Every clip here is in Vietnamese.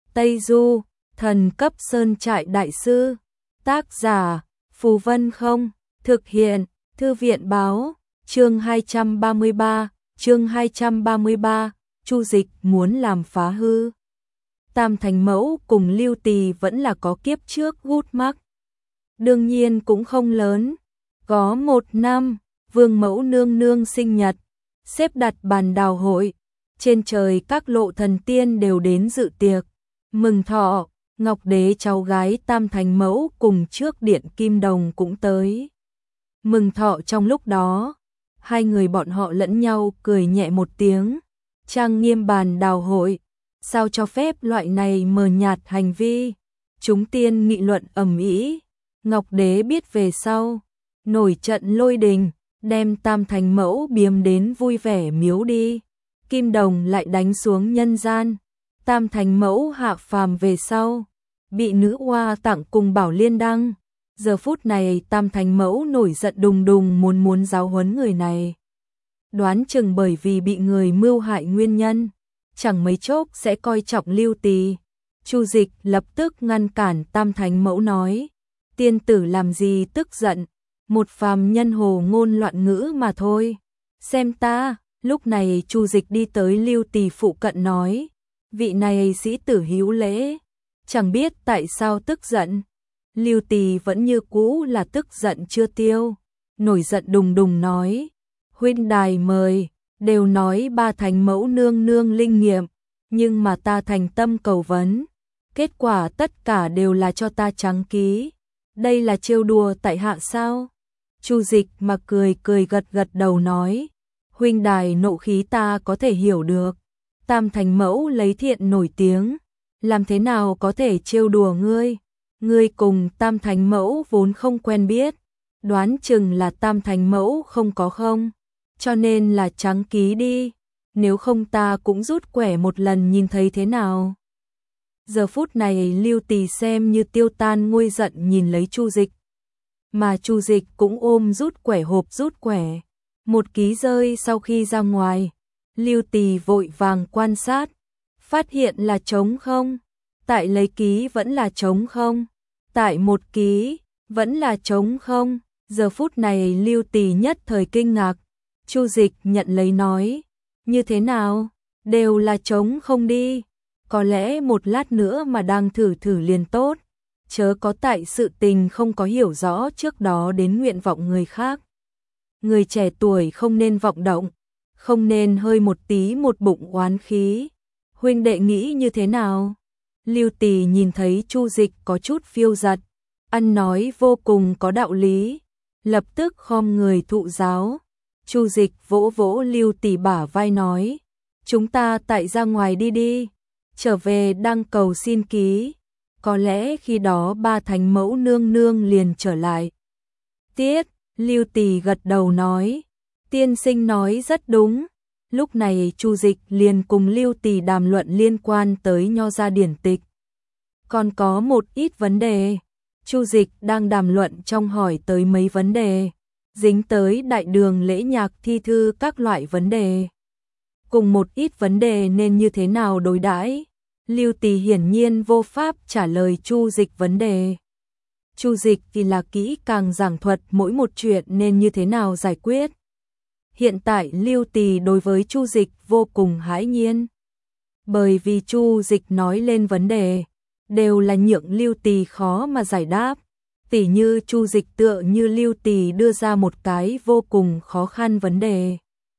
Tây Du, thần cấp sơn trại đại sư. Tác giả, Phù Vân Không. Thực hiện, Thư viện báo. Chương 233, Chu Dịch muốn làm phá hư. Tam Thành Mẫu cùng Lưu Tỳ vẫn là có kiếp trước gút mắc. Đương nhiên cũng không lớn. Có 1 năm, Vương Mẫu nương nương sinh nhật, xếp đặt bàn đào hội. Trên trời các lộ thần tiên đều đến dự tiệc. Mừng thọ, Ngọc Đế cháu gái Tam Thành Mẫu cùng trước điện Kim Đồng cũng tới. Mừng thọ trong lúc đó, hai người bọn họ lẫn nhau cười nhẹ một tiếng. Trang nghiêm bàn đào hội, sao cho phép loại này mờ nhạt hành vi. Chúng tiên nghị luận ầm ĩ. Ngọc Đế biết về sau, nổi trận lôi đình, đem Tam Thành Mẫu biếm đến vui vẻ miếu đi. Kim Đồng lại đánh xuống nhân gian. Tam Thành Mẫu hạ phàm về sau, bị nữ oa tặng cùng Bảo Liên Đăng. Giờ phút này Tam Thành Mẫu nổi giận đùng đùng muốn giáo huấn người này. Đoán chừng bởi vì bị người mưu hại nguyên nhân, chẳng mấy chốc sẽ coi trọng Lưu Tỳ. Chu Dịch lập tức ngăn cản Tam Thành Mẫu nói, tiên tử làm gì tức giận, một phàm nhân hồ ngôn loạn ngữ mà thôi. Xem ta. Lúc này Chu Dịch đi tới Lưu Tỳ phụ cận nói, vị này sĩ tử hiếu lễ, chẳng biết tại sao tức giận. Lưu Tỳ vẫn như cũ là tức giận chưa tiêu, nổi giận đùng đùng nói, huynh đài mời, đều nói ba Thành Mẫu nương nương linh nghiệm, nhưng mà ta thành tâm cầu vấn, kết quả tất cả đều là cho ta trắng ký, đây là trêu đùa tại hạ sao? Chu Dịch mà cười gật đầu nói, huynh đài nộ khí ta có thể hiểu được, Tam Thành Mẫu lấy thiện nổi tiếng, làm thế nào có thể trêu đùa ngươi? Ngươi cùng Tam Thành Mẫu vốn không quen biết, đoán chừng là Tam Thành Mẫu không có không, cho nên là trắng ký đi, nếu không ta cũng rút quẻ một lần nhìn thấy thế nào. Giờ phút này Lưu Tỳ xem như tiêu tan nguôi giận nhìn lấy Chu Dịch, mà Chu Dịch cũng ôm rút quẻ hộp rút quẻ. Một ký rơi sau khi ra ngoài, Lưu Tỳ vội vàng quan sát, phát hiện là trống không, tại lấy ký vẫn là trống không, tại một ký vẫn là trống không. Giờ phút này Lưu Tỳ nhất thời kinh ngạc. Chu Dịch nhận lấy nói, như thế nào, đều là trống không đi, có lẽ một lát nữa mà đang thử liền tốt, chớ có tại sự tình không có hiểu rõ trước đó đến nguyện vọng người khác. Người trẻ tuổi không nên vọng động, không nên hơi một tí một bụng oán khí. Huynh đệ nghĩ như thế nào? Lưu Tỳ nhìn thấy Chu Dịch có chút phiêu giật, ăn nói vô cùng có đạo lý, lập tức khom người thụ giáo. Chu Dịch vỗ vỗ Lưu Tỳ bả vai nói, chúng ta tại ra ngoài đi, trở về đăng cầu xin ký, có lẽ khi đó ba Thành Mẫu nương nương liền trở lại. Tiết. Lưu Tỳ gật đầu nói, tiên sinh nói rất đúng. Lúc này Chu Dịch liền cùng Lưu Tỳ đàm luận liên quan tới Nho gia điển tịch. Còn có một ít vấn đề, Chu Dịch đang đàm luận trong hỏi tới mấy vấn đề, dính tới đại đường lễ nhạc thi thư các loại vấn đề. Cùng một ít vấn đề nên như thế nào đối đãi, Lưu Tỳ hiển nhiên vô pháp trả lời Chu Dịch vấn đề. Chu Dịch thì là kỹ càng giảng thuật mỗi một chuyện nên như thế nào giải quyết. Hiện tại Lưu Tỳ đối với Chu Dịch vô cùng hãi nhiên. Bởi vì Chu Dịch nói lên vấn đề, đều là nhượng Lưu Tỳ khó mà giải đáp. Tỉ như Chu Dịch tựa như Lưu Tỳ đưa ra một cái vô cùng khó khăn vấn đề.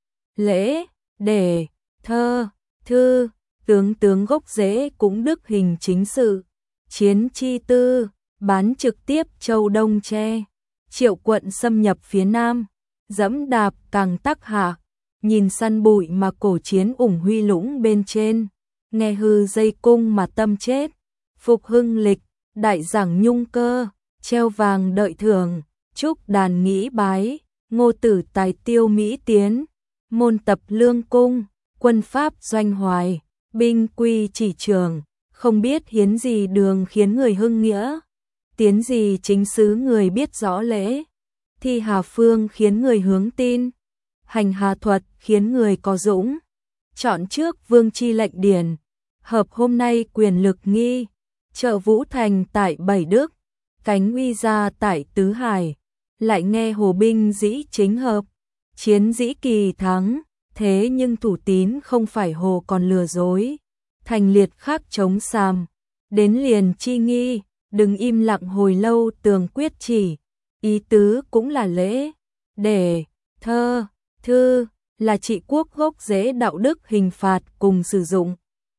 Lễ, đề, thơ, thư, tướng gốc rễ cũng đức hình chính sự, chiến chi tư, bán trực tiếp châu Đông Tre, Triệu quận xâm nhập phía Nam, dẫm đạp càng tắc hạ, nhìn săn bụi mà cổ chiến ủng huy lũng bên trên, nghe hư dây cung mà tâm chết, phục hưng lịch, đại giảng nhung cơ, treo vàng đợi thưởng, chúc đàn nghĩ bái, ngô tử tài tiêu mỹ tiến, môn tập lương cung, quân pháp doanh hoài, binh quy chỉ trường, không biết hiến gì đường khiến người hưng nghĩa, tiến gì chính xứ người biết rõ lễ, thi hà phương khiến người hướng tin, hành hà thuật khiến người có dũng, chọn trước vương chi lệnh điển, Hợp hôm nay quyền lực nghi, trợ Vũ Thành tại Bảy Đức, cánh uy gia tại Tứ Hải, lại nghe hồ binh dĩ chính hợp, chiến dĩ kỳ thắng, thế nhưng thủ tín không phải hồ còn lừa dối, thành liệt khác chống sàm, đến liền chi nghi, đừng im lặng hồi lâu tường quyết chỉ, ý tứ cũng là lễ, để, thơ, thư, là trị quốc gốc rễ đạo đức hình phạt cùng sử dụng,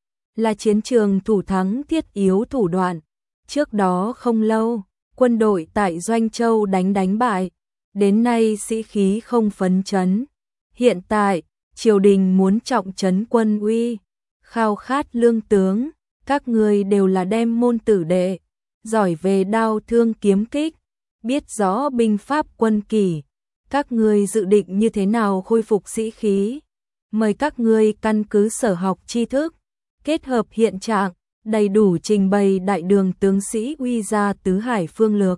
là chiến trường thủ thắng thiết yếu thủ đoạn, trước đó không lâu, quân đội tại Doanh Châu đánh bại, đến nay sĩ khí không phấn chấn, hiện tại, triều đình muốn trọng trấn quân uy, khao khát lương tướng, các người đều là đem môn tử đệ, giỏi về đao thương kiếm kích, biết rõ binh pháp quân kỷ, các người dự định như thế nào khôi phục sĩ khí, mời các người căn cứ sở học tri thức, kết hợp hiện trạng, đầy đủ trình bày đại đường tướng sĩ uy gia tứ hải phương lược.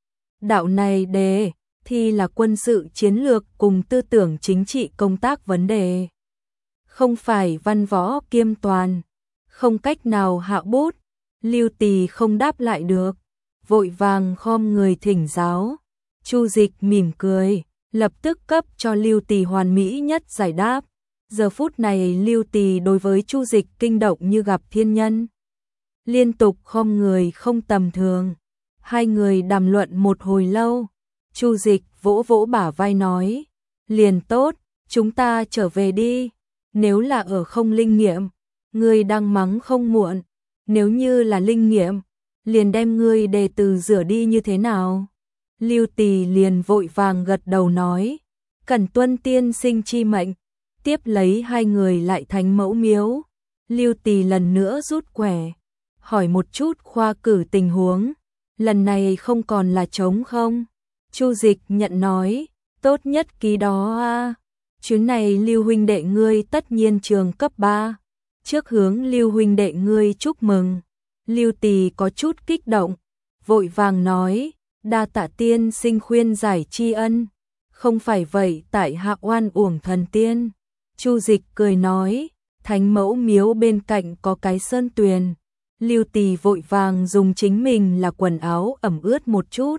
Đạo này đề thì là quân sự chiến lược cùng tư tưởng chính trị công tác vấn đề. Không phải văn võ kiêm toàn, không cách nào hạ bút, Lưu Tỳ không đáp lại được, vội vàng khom người thỉnh giáo. Chu Dịch mỉm cười, lập tức cấp cho Lưu Tỳ hoàn mỹ nhất giải đáp. Giờ phút này Lưu Tỳ đối với Chu Dịch kinh động như gặp thiên nhân. Liên tục khom người không tầm thường. Hai người đàm luận một hồi lâu. Chu Dịch vỗ vỗ bả vai nói. Liền tốt, chúng ta trở về đi. Nếu là ở không linh nghiệm, ngươi đang mắng không muộn. Nếu như là linh nghiệm, liền đem ngươi đề từ rửa đi như thế nào? Lưu Tỳ liền vội vàng gật đầu nói. Cẩn tuân tiên sinh chi mệnh. Tiếp lấy hai người lại Thánh Mẫu Miếu. Lưu Tỳ lần nữa rút quẻ, hỏi một chút khoa cử tình huống, lần này không còn là trống không? Chu Dịch nhận nói, tốt nhất ký đó a. Chuyến này Lưu huynh đệ ngươi tất nhiên trường cấp 3, trước hướng Lưu huynh đệ ngươi chúc mừng. Lưu Tỳ có chút kích động, vội vàng nói, đa tạ tiên sinh khuyên giải tri ân, không phải vậy tại hạ oan uổng thần tiên. Chu Dịch cười nói, Thánh Mẫu Miếu bên cạnh có cái sơn tuyền. Lưu Tỳ vội vàng dùng chính mình là quần áo ẩm ướt một chút.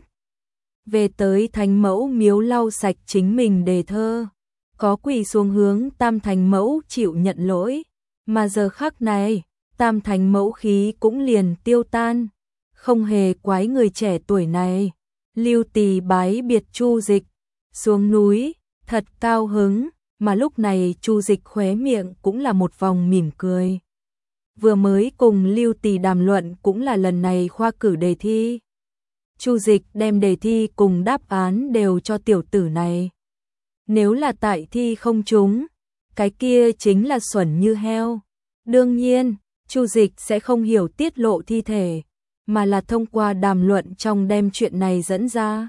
Về tới Thánh Mẫu Miếu lau sạch chính mình đề thơ. Có quỳ xuống hướng Tam Thánh Mẫu chịu nhận lỗi. Mà giờ khắc này, Tam Thánh Mẫu khí cũng liền tiêu tan. Không hề quái người trẻ tuổi này. Lưu Tỳ bái biệt Chu Dịch. Xuống núi, thật cao hứng. Mà lúc này Chu Dịch khóe miệng cũng là một vòng mỉm cười. Vừa mới cùng Lưu Tỳ đàm luận cũng là lần này khoa cử đề thi. Chu Dịch đem đề thi cùng đáp án đều cho tiểu tử này. Nếu là tại thi không trúng, cái kia chính là xuẩn như heo. Đương nhiên, Chu Dịch sẽ không hiểu tiết lộ thi thể, mà là thông qua đàm luận trong đem chuyện này dẫn ra.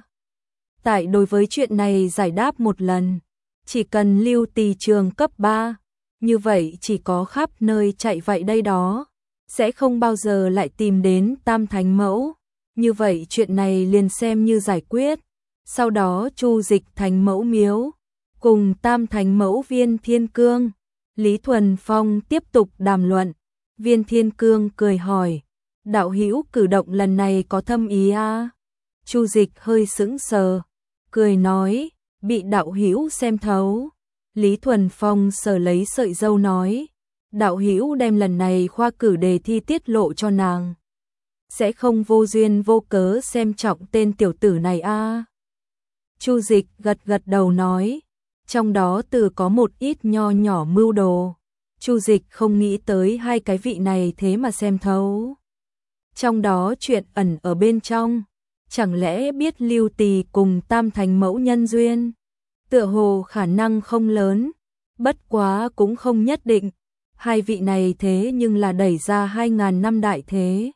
Tại đối với chuyện này giải đáp một lần. Chỉ cần Lưu Tỳ trường cấp 3, như vậy chỉ có khắp nơi chạy vậy đây đó, sẽ không bao giờ lại tìm đến Tam Thánh Mẫu. Như vậy chuyện này liền xem như giải quyết. Sau đó Chu Dịch Thánh Mẫu Miếu, cùng Tam Thánh Mẫu Viên Thiên Cương, Lý Thuần Phong tiếp tục đàm luận. Viên Thiên Cương cười hỏi, đạo hữu cử động lần này có thâm ý à? Chu Dịch hơi sững sờ, cười nói, bị đạo hữu xem thấu. Lý Thuần Phong sờ lấy sợi râu nói, đạo hữu đem lần này khoa cử đề thi tiết lộ cho nàng, sẽ không vô duyên vô cớ xem trọng tên tiểu tử này a. Chu Dịch gật gật đầu nói, trong đó từ có một ít nho nhỏ mưu đồ. Chu Dịch không nghĩ tới hai cái vị này thế mà xem thấu. Trong đó chuyện ẩn ở bên trong. Chẳng lẽ biết Lưu Tỳ cùng Tam Thánh Mẫu nhân duyên? Tựa hồ khả năng không lớn, bất quá cũng không nhất định. Hai vị này thế nhưng là đẩy ra 2000 năm đại thế.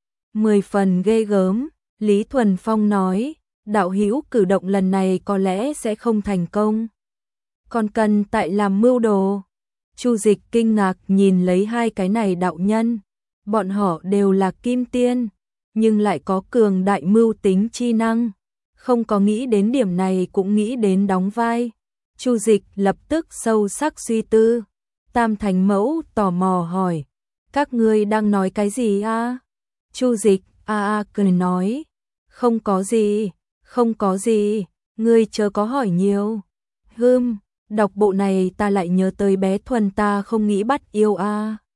10 phần ghê gớm, Lý Thuần Phong nói, đạo hữu cử động lần này có lẽ sẽ không thành công. Còn cần tại làm mưu đồ. Chu Dịch kinh ngạc nhìn lấy hai cái này đạo nhân. Bọn họ đều là kim tiên, nhưng lại có cường đại mưu tính chi năng. Không có nghĩ đến điểm này cũng nghĩ đến đóng vai. Chu Dịch lập tức sâu sắc suy tư. Tam Thánh Mẫu tò mò hỏi, Các ngươi đang nói cái gì a? Chu Dịch cười nói, không có gì, không có gì, ngươi chớ có hỏi nhiều. Đọc bộ này ta lại nhớ tới bé Thuần ta không nghĩ bắt yêu a.